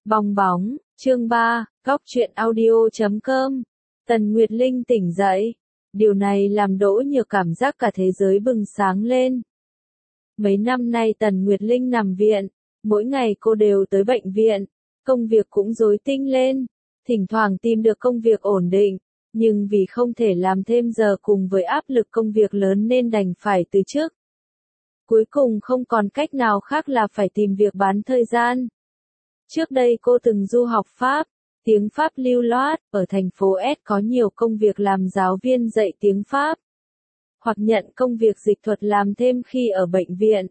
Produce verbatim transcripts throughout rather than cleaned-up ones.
Bong bóng, chương ba, góc truyện audio chấm com. Tần Nguyệt Linh tỉnh dậy. Điều này làm Đỗ Nhược cảm giác cả thế giới bừng sáng lên. Mấy năm nay Tần Nguyệt Linh nằm viện, mỗi ngày cô đều tới bệnh viện, công việc cũng rối tinh lên, thỉnh thoảng tìm được công việc ổn định, nhưng vì không thể làm thêm giờ cùng với áp lực công việc lớn nên đành phải từ chức. Cuối cùng không còn cách nào khác là phải tìm việc bán thời gian. Trước đây cô từng du học Pháp, tiếng Pháp lưu loát, ở thành phố S có nhiều công việc làm giáo viên dạy tiếng Pháp, hoặc nhận công việc dịch thuật làm thêm khi ở bệnh viện.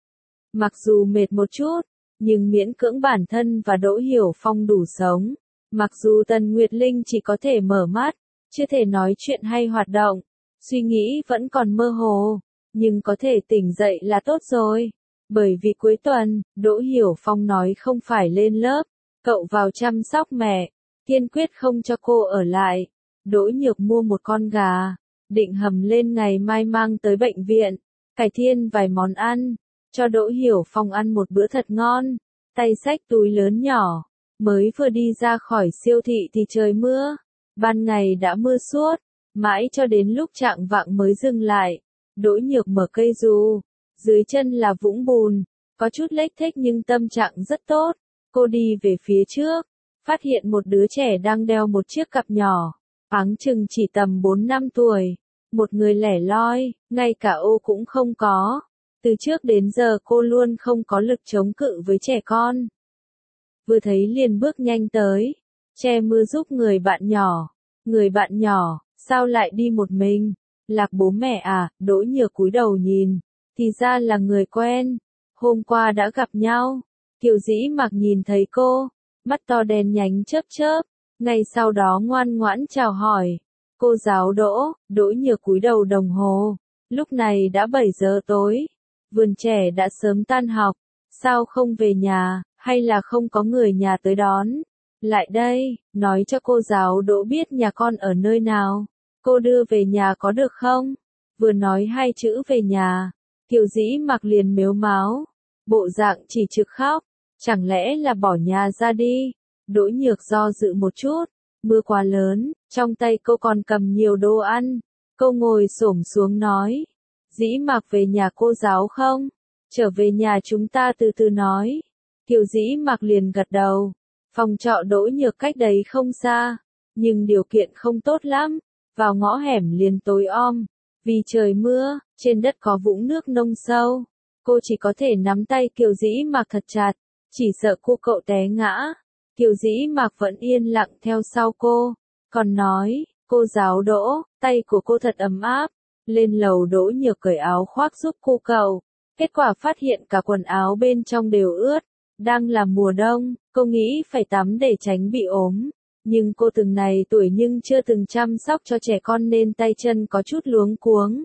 Mặc dù mệt một chút, nhưng miễn cưỡng bản thân và Đỗ Hiểu Phong đủ sống. Mặc dù Tần Nguyệt Linh chỉ có thể mở mắt, chưa thể nói chuyện hay hoạt động, suy nghĩ vẫn còn mơ hồ, nhưng có thể tỉnh dậy là tốt rồi. Bởi vì cuối tuần, Đỗ Hiểu Phong nói không phải lên lớp, cậu vào chăm sóc mẹ, kiên quyết không cho cô ở lại. Đỗ Nhược mua một con gà, định hầm lên ngày mai mang tới bệnh viện, cải thiên vài món ăn, cho Đỗ Hiểu Phong ăn một bữa thật ngon. Tay xách túi lớn nhỏ, mới vừa đi ra khỏi siêu thị thì trời mưa, ban ngày đã mưa suốt, mãi cho đến lúc chạng vạng mới dừng lại. Đỗ Nhược mở cây dù, dưới chân là vũng bùn, có chút lếch thếch nhưng tâm trạng rất tốt. Cô đi về phía trước, phát hiện một đứa trẻ đang đeo một chiếc cặp nhỏ, áng chừng chỉ tầm bốn năm tuổi, một người lẻ loi, ngay cả ô cũng không có. Từ trước đến giờ cô luôn không có lực chống cự với trẻ con. Vừa thấy liền bước nhanh tới, che mưa giúp người bạn nhỏ. Người bạn nhỏ, sao lại đi một mình? Lạc bố mẹ à? Đỗ Nhược cúi đầu nhìn, thì ra là người quen, hôm qua đã gặp nhau. Kiều Dĩ Mặc nhìn thấy cô, mắt to đen nhánh chớp chớp, ngay sau đó ngoan ngoãn chào hỏi. Cô giáo Đỗ. Đỗ Nhược cúi đầu đồng hồ, lúc này đã bảy giờ tối, vườn trẻ đã sớm tan học, sao không về nhà, hay là không có người nhà tới đón? Lại đây, nói cho cô giáo Đỗ biết nhà con ở nơi nào, cô đưa về nhà có được không? Vừa nói hai chữ về nhà, Kiều Dĩ Mặc liền mếu máo, bộ dạng chỉ trực khóc, chẳng lẽ là bỏ nhà ra đi? Đỗ Nhược do dự một chút, mưa quá lớn, trong tay cô còn cầm nhiều đồ ăn, cô ngồi xổm xuống nói, Dĩ Mặc về nhà cô giáo không? Trở về nhà chúng ta từ từ nói. Kiều Dĩ Mặc liền gật đầu, phòng trọ Đỗ Nhược cách đấy không xa, nhưng điều kiện không tốt lắm, vào ngõ hẻm liền tối om, vì trời mưa, trên đất có vũng nước nông sâu, cô chỉ có thể nắm tay Kiều Dĩ Mặc thật chặt, chỉ sợ cô cậu té ngã. Kiều Dĩ Mặc vẫn yên lặng theo sau cô, còn nói, cô giáo Đỗ, tay của cô thật ấm áp. Lên lầu Đỗ Nhược cởi áo khoác giúp cô cậu, kết quả phát hiện cả quần áo bên trong đều ướt. Đang là mùa đông, cô nghĩ phải tắm để tránh bị ốm, nhưng cô từng này tuổi nhưng chưa từng chăm sóc cho trẻ con nên tay chân có chút luống cuống.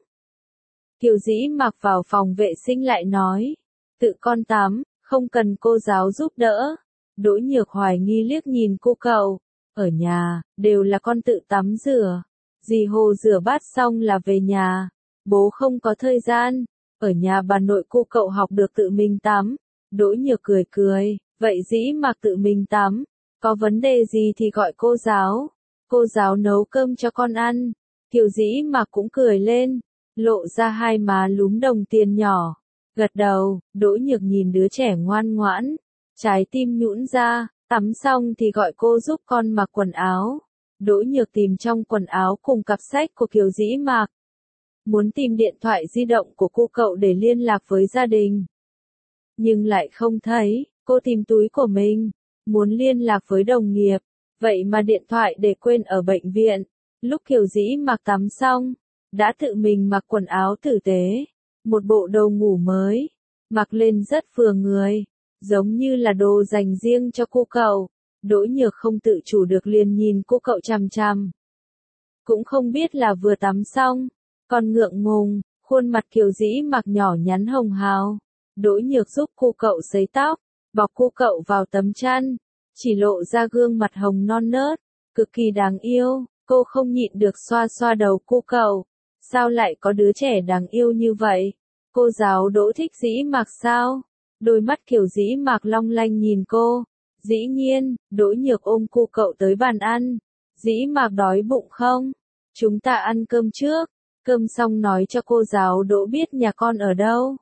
Kiều Dĩ Mặc vào phòng vệ sinh lại nói, tự con tắm, không cần cô giáo giúp đỡ. Đỗ Nhược hoài nghi liếc nhìn cô cậu, ở nhà, đều là con tự tắm rửa, dì Hồ rửa bát xong là về nhà, bố không có thời gian, ở nhà bà nội cô cậu học được tự mình tắm. Đỗ Nhược cười cười, vậy Dĩ Mặc tự mình tắm, có vấn đề gì thì gọi cô giáo, cô giáo nấu cơm cho con ăn. Kiều Dĩ Mặc cũng cười lên, lộ ra hai má lúm đồng tiền nhỏ, gật đầu. Đỗ Nhược nhìn đứa trẻ ngoan ngoãn, trái tim nhũn ra, tắm xong thì gọi cô giúp con mặc quần áo. Đỗ Nhược tìm trong quần áo cùng cặp sách của Kiều Dĩ Mặc, muốn tìm điện thoại di động của cô cậu để liên lạc với gia đình, nhưng lại không thấy. Cô tìm túi của mình, muốn liên lạc với đồng nghiệp, vậy mà điện thoại để quên ở bệnh viện. Lúc Kiều Dĩ Mặc tắm xong, đã tự mình mặc quần áo tử tế, một bộ đồ ngủ mới, mặc lên rất vừa người, giống như là đồ dành riêng cho cô cậu. Đỗ Nhược không tự chủ được liền nhìn cô cậu chằm chằm, cũng không biết là vừa tắm xong, còn ngượng ngùng, khuôn mặt Kiều Dĩ Mặc nhỏ nhắn hồng hào. Đỗ Nhược giúp cô cậu sấy tóc, bọc cô cậu vào tấm chăn, chỉ lộ ra gương mặt hồng non nớt, cực kỳ đáng yêu. Cô không nhịn được xoa xoa đầu cô cậu, sao lại có đứa trẻ đáng yêu như vậy? Cô giáo Đỗ thích Dĩ Mặc sao? Đôi mắt Kiều Dĩ Mặc long lanh nhìn cô, Dĩ nhiên, Đỗ Nhược ôm cô cậu tới bàn ăn. Dĩ Mạc đói bụng không? Chúng ta ăn cơm trước. Cơm xong nói cho cô giáo Đỗ biết nhà con ở đâu.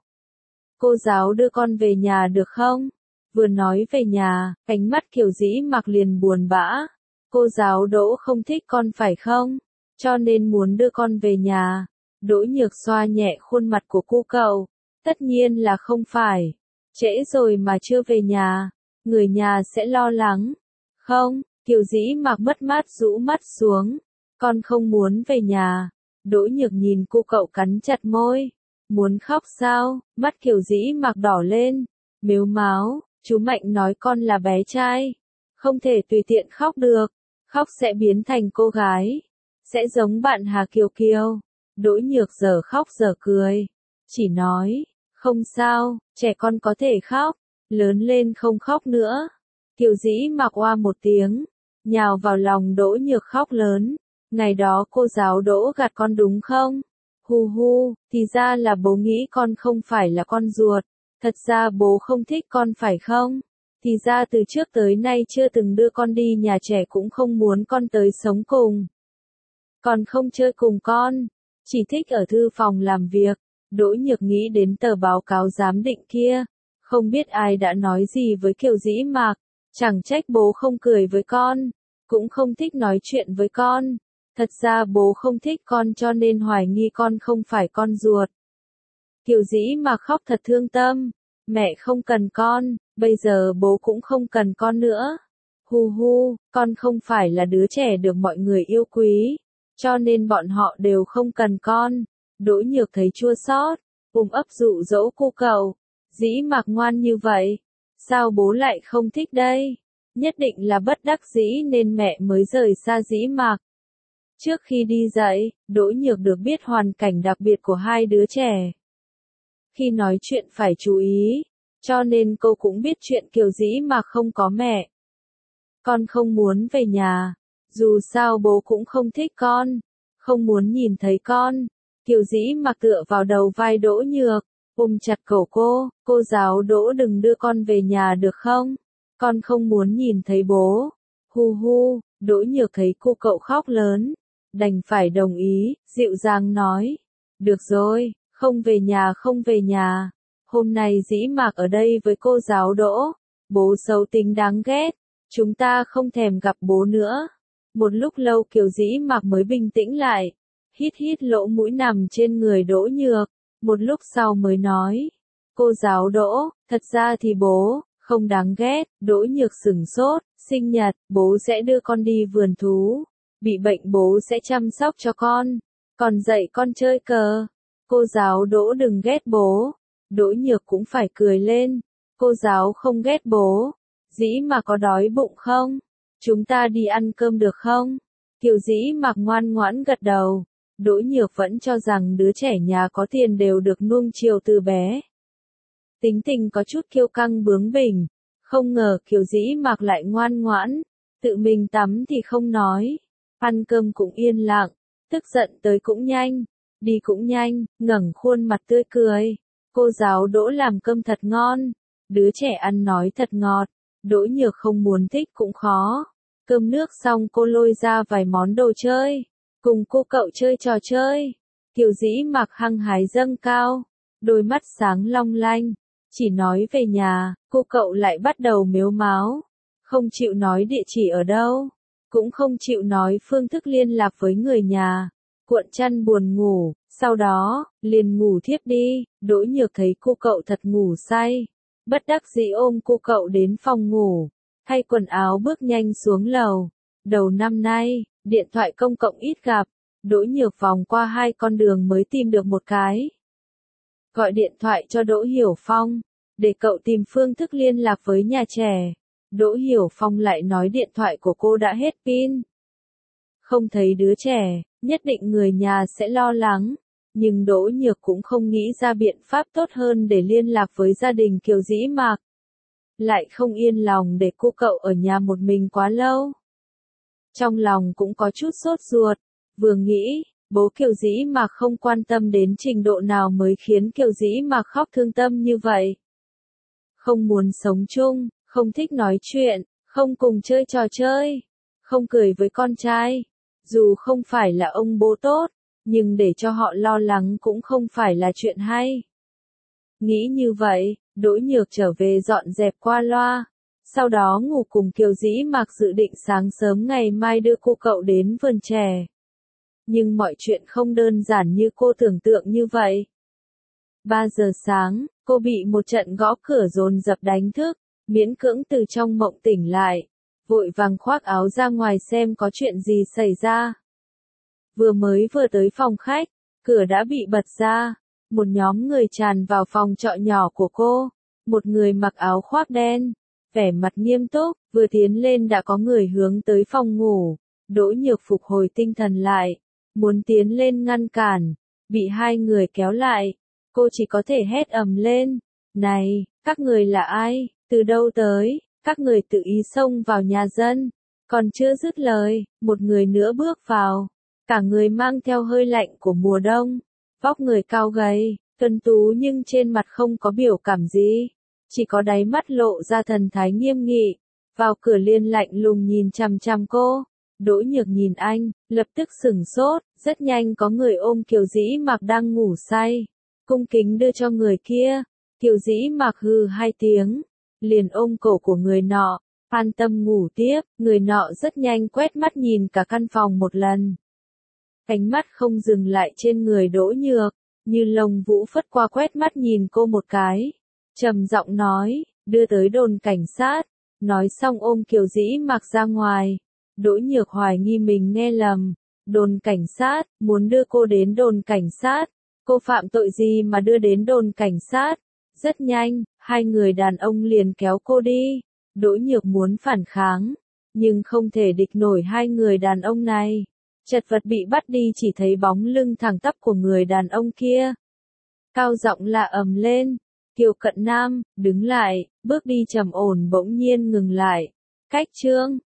Cô giáo đưa con về nhà được không? Vừa nói về nhà, ánh mắt Kiều Dĩ Mạc liền buồn bã. Cô giáo Đỗ không thích con phải không? Cho nên muốn đưa con về nhà. Đỗ Nhược xoa nhẹ khuôn mặt của cô cậu. Tất nhiên là không phải. Trễ rồi mà chưa về nhà. Người nhà sẽ lo lắng. Không, Kiều Dĩ Mạc mất mát rũ mắt xuống. Con không muốn về nhà. Đỗ Nhược nhìn cô cậu cắn chặt môi. Muốn khóc sao? Mắt Kiều Dĩ Mạc đỏ lên. Mếu máo, chú Mạnh nói con là bé trai. Không thể tùy tiện khóc được. Khóc sẽ biến thành cô gái. Sẽ giống bạn Hà Kiều Kiều. Đỗ Nhược giờ khóc giờ cười. Chỉ nói, không sao, trẻ con có thể khóc. Lớn lên không khóc nữa. Kiều Dĩ Mạc oa một tiếng. Nhào vào lòng Đỗ Nhược khóc lớn. Ngày đó cô giáo Đỗ gạt con đúng không? Hu hu, thì ra là bố nghĩ con không phải là con ruột. Thật ra bố không thích con phải không? Thì ra từ trước tới nay chưa từng đưa con đi nhà trẻ cũng không muốn con tới sống cùng. Còn không chơi cùng con, chỉ thích ở thư phòng làm việc. Đỗ Nhược nghĩ đến tờ báo cáo giám định kia. Không biết ai đã nói gì với Kiều Dĩ Mạc. Chẳng trách bố không cười với con. Cũng không thích nói chuyện với con. Thật ra bố không thích con cho nên hoài nghi con không phải con ruột. Kiều Dĩ Mạc khóc thật thương tâm. Mẹ không cần con, bây giờ bố cũng không cần con nữa. Hu hu, con không phải là đứa trẻ được mọi người yêu quý. Cho nên bọn họ đều không cần con. Đỗ Nhược thấy chua xót, ôm ấp dụ dỗ cô cậu. Dĩ Mạc ngoan như vậy. Sao bố lại không thích đây? Nhất định là bất đắc dĩ nên mẹ mới rời xa Dĩ Mạc. Trước khi đi dạy, Đỗ Nhược được biết hoàn cảnh đặc biệt của hai đứa trẻ. Khi nói chuyện phải chú ý, cho nên cô cũng biết chuyện Kiều Dĩ Mạc không có mẹ. Con không muốn về nhà, dù sao bố cũng không thích con, không muốn nhìn thấy con. Kiều Dĩ Mạc tựa vào đầu vai Đỗ Nhược, ôm chặt cổ cô, cô giáo Đỗ đừng đưa con về nhà được không? Con không muốn nhìn thấy bố. Hu hu, Đỗ Nhược thấy cô cậu khóc lớn, đành phải đồng ý, dịu dàng nói. Được rồi, không về nhà không về nhà. Hôm nay Dĩ Mạc ở đây với cô giáo Đỗ. Bố xấu tính đáng ghét. Chúng ta không thèm gặp bố nữa. Một lúc lâu Kiều Dĩ Mạc mới bình tĩnh lại. Hít hít lỗ mũi nằm trên người Đỗ Nhược. Một lúc sau mới nói. Cô giáo Đỗ, thật ra thì bố, không đáng ghét. Đỗ Nhược sửng sốt. Sinh nhật, bố sẽ đưa con đi vườn thú. Bị bệnh bố sẽ chăm sóc cho con. Còn dạy con chơi cờ. Cô giáo Đỗ đừng ghét bố. Đỗ Nhược cũng phải cười lên. Cô giáo không ghét bố. Dĩ Mạc có đói bụng không? Chúng ta đi ăn cơm được không? Kiều Dĩ Mạc ngoan ngoãn gật đầu. Đỗ Nhược vẫn cho rằng đứa trẻ nhà có tiền đều được nuông chiều từ bé. Tính tình có chút kiêu căng bướng bỉnh. Không ngờ Kiều Dĩ Mạc lại ngoan ngoãn. Tự mình tắm thì không nói. Ăn cơm cũng yên lặng. Tức giận tới cũng nhanh. Đi cũng nhanh, ngẩng khuôn mặt tươi cười. Cô giáo Đỗ làm cơm thật ngon. Đứa trẻ ăn nói thật ngọt. Đỗ Nhược không muốn thích cũng khó. Cơm nước xong cô lôi ra vài món đồ chơi. Cùng cô cậu chơi trò chơi. Kiều Dĩ Mạc hăng hái dâng cao. Đôi mắt sáng long lanh. Chỉ nói về nhà, cô cậu lại bắt đầu mếu máo. Không chịu nói địa chỉ ở đâu. Cũng không chịu nói phương thức liên lạc với người nhà. Cuộn chăn buồn ngủ, sau đó, liền ngủ thiếp đi. Đỗ Nhược thấy cô cậu thật ngủ say. Bất đắc dĩ ôm cô cậu đến phòng ngủ. Thay quần áo bước nhanh xuống lầu. Đầu năm nay, điện thoại công cộng ít gặp. Đỗ Nhược vòng qua hai con đường mới tìm được một cái. Gọi điện thoại cho Đỗ Hiểu Phong. Để cậu tìm phương thức liên lạc với nhà trẻ. Đỗ Hiểu Phong lại nói điện thoại của cô đã hết pin. Không thấy đứa trẻ, nhất định người nhà sẽ lo lắng. Nhưng Đỗ Nhược cũng không nghĩ ra biện pháp tốt hơn để liên lạc với gia đình Kiều Dĩ Mạc. Lại không yên lòng để cô cậu ở nhà một mình quá lâu. Trong lòng cũng có chút sốt ruột. Vừa nghĩ, bố Kiều Dĩ Mạc không quan tâm đến trình độ nào mới khiến Kiều Dĩ Mạc khóc thương tâm như vậy. Không muốn sống chung, không thích nói chuyện, không cùng chơi trò chơi, không cười với con trai. Dù không phải là ông bố tốt, nhưng để cho họ lo lắng cũng không phải là chuyện hay. Nghĩ như vậy, Đỗ Nhược trở về dọn dẹp qua loa. Sau đó ngủ cùng Kiều Dĩ Mạc dự định sáng sớm ngày mai đưa cô cậu đến vườn chè. Nhưng mọi chuyện không đơn giản như cô tưởng tượng như vậy. ba giờ sáng, cô bị một trận gõ cửa dồn dập đánh thức, miễn cưỡng từ trong mộng tỉnh lại, vội vàng khoác áo ra ngoài xem có chuyện gì xảy ra. Vừa mới vừa tới phòng khách, cửa đã bị bật ra, một nhóm người tràn vào phòng trọ nhỏ của cô, một người mặc áo khoác đen, vẻ mặt nghiêm túc, vừa tiến lên đã có người hướng tới phòng ngủ. Đỗ Nhược phục hồi tinh thần lại, muốn tiến lên ngăn cản, bị hai người kéo lại, cô chỉ có thể hét ầm lên, này, các người là ai, từ đâu tới, các người tự ý xông vào nhà dân, còn chưa dứt lời, một người nữa bước vào, cả người mang theo hơi lạnh của mùa đông, vóc người cao gầy, tuấn tú nhưng trên mặt không có biểu cảm gì, chỉ có đáy mắt lộ ra thần thái nghiêm nghị, vào cửa liền lạnh lùng nhìn chằm chằm cô. Đỗ Nhược nhìn anh, lập tức sửng sốt, rất nhanh có người ôm Kiều Dĩ Mạc đang ngủ say, cung kính đưa cho người kia. Kiều Dĩ Mạc hừ hai tiếng, liền ôm cổ của người nọ, an tâm ngủ tiếp. Người nọ rất nhanh quét mắt nhìn cả căn phòng một lần. Ánh mắt không dừng lại trên người Đỗ Nhược, như lông vũ phất qua quét mắt nhìn cô một cái. Trầm giọng nói, đưa tới đồn cảnh sát. Nói xong ôm Kiều Dĩ Mạc ra ngoài. Đỗ Nhược hoài nghi mình nghe lầm. Đồn cảnh sát, muốn đưa cô đến đồn cảnh sát. Cô phạm tội gì mà đưa đến đồn cảnh sát? Rất nhanh, hai người đàn ông liền kéo cô đi. Đỗ Nhược muốn phản kháng, nhưng không thể địch nổi hai người đàn ông này. Chật vật bị bắt đi chỉ thấy bóng lưng thẳng tắp của người đàn ông kia. Cao giọng la ầm lên, Kiều Cận Nam, đứng lại, bước đi trầm ổn bỗng nhiên ngừng lại. Cách chương